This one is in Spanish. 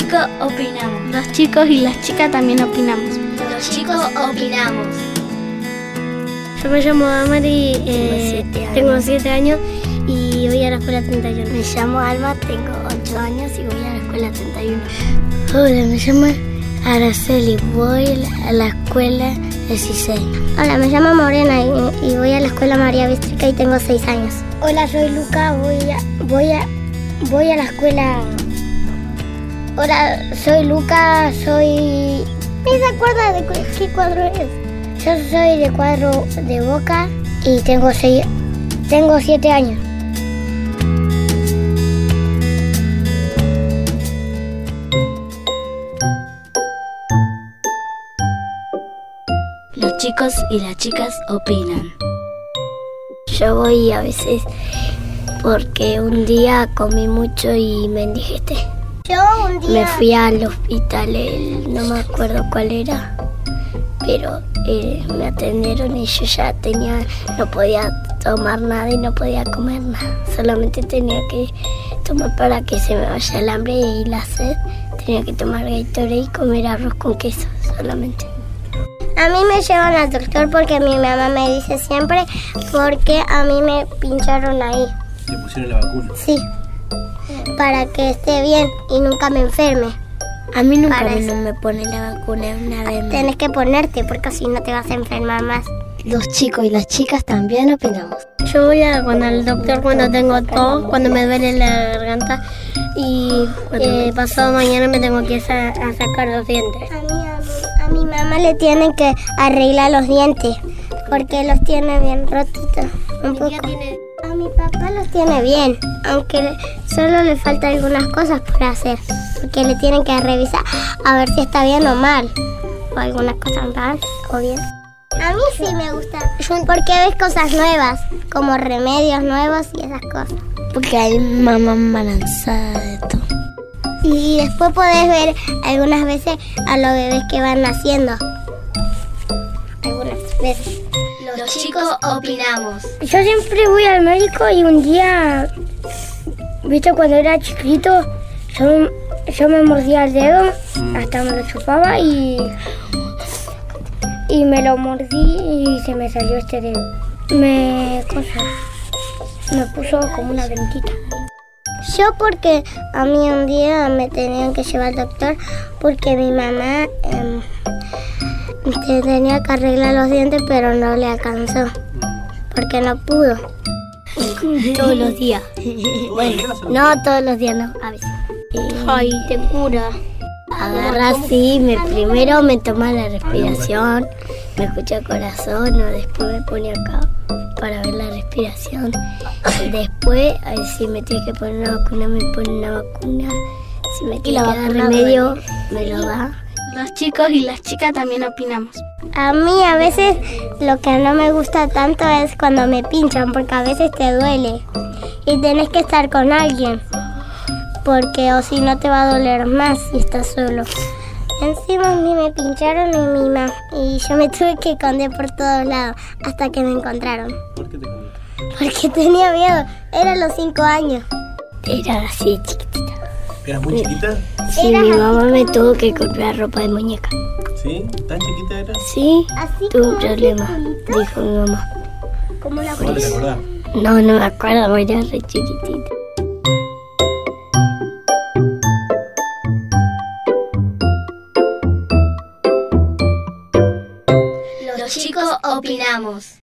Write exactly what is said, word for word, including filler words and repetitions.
chicos opinamos. Los chicos y las chicas también opinamos. Los chicos opinamos. Yo me llamo Amari, eh, tengo siete años y voy a la escuela treinta y uno. Me llamo Alba, tengo ocho años y voy a la escuela treinta y uno. Hola, me llamo Araceli, voy a la escuela dieciséis. Hola, me llamo Morena y, y voy a la escuela María Bístrica y tengo seis años. Hola, soy Luca, voy a, voy a, voy a la escuela... Hola, soy Luca, soy... ¿Me se acuerda de qué cuadro es? Yo soy de cuadro de Boca y tengo seis, tengo siete años. Los chicos y las chicas opinan. Yo voy a veces porque un día comí mucho y me indigesté. Yo un día... Me fui al hospital, el, no me acuerdo cuál era, pero eh, me atendieron y yo ya tenía, no podía tomar nada y no podía comer nada. Solamente tenía que tomar para que se me vaya el hambre y la sed. Tenía que tomar Gatorade y comer arroz con queso solamente. A mí me llevan al doctor porque mi mamá me dice siempre, porque a mí me pincharon ahí. ¿Te pusieron la vacuna? Sí, para que esté bien y nunca me enferme. A mí nunca me, no me pone la vacuna una vez. Tenés que ponerte porque si no te vas a enfermar más. Los chicos y las chicas también opinamos. Yo voy a con el doctor cuando tengo tos, cuando me duele la garganta y eh, pasado mañana me tengo que ir a, a sacar los dientes. A mí, a, mi, a mi mamá le tienen que arreglar los dientes porque los tiene bien rotitos. Un poco. A mi papá los tiene bien, aunque solo le faltan algunas cosas por hacer, porque le tienen que revisar a ver si está bien o mal, o algunas cosas mal o bien. A mí sí me gusta, porque ves cosas nuevas, como remedios nuevos y esas cosas. Porque hay mamá embarazada de todo. Y después podés ver algunas veces a los bebés que van naciendo. Algunas veces. Los chicos opinamos. Yo siempre voy al médico y un día, viste, cuando era chiquito, yo, yo me mordía el dedo, hasta me lo chupaba y, y me lo mordí y se me salió este dedo. Me, cosa, me puso como una dentita. Yo porque a mí un día me tenían que llevar al doctor porque mi mamá eh, tenía que arreglar los dientes pero no le alcanzó porque no pudo. Todos los días. Bueno, no todos los días, no, a veces. Ay, te cura. Agarra así, me, primero me toma la respiración, me escucha el corazón, o después me pone acá para ver la respiración. Después, a ver si me tiene que poner una vacuna, me pone una vacuna. Si me tiene que dar remedio, me lo da. Los chicos y las chicas también opinamos. A mí a veces lo que no me gusta tanto es cuando me pinchan, porque a veces te duele y tenés que estar con alguien, porque o si no te va a doler más si estás solo. Encima a mí me pincharon y, mi ma y yo me tuve que esconder por todos lados hasta que me encontraron. ¿Por qué te escondiste? Porque tenía miedo, era los cinco años. Era así chiquitita. ¿Eras muy chiquita? Sí, mi mamá me tuvo que comprar ropa de muñeca. ¿Sí? ¿Tan chiquita eras? Sí, Así tuve un como problema, chiquitito. dijo mi mamá. ¿Cómo la ¿Cómo te acordás? No, no me acuerdo, era re chiquitita. Los chicos opinamos.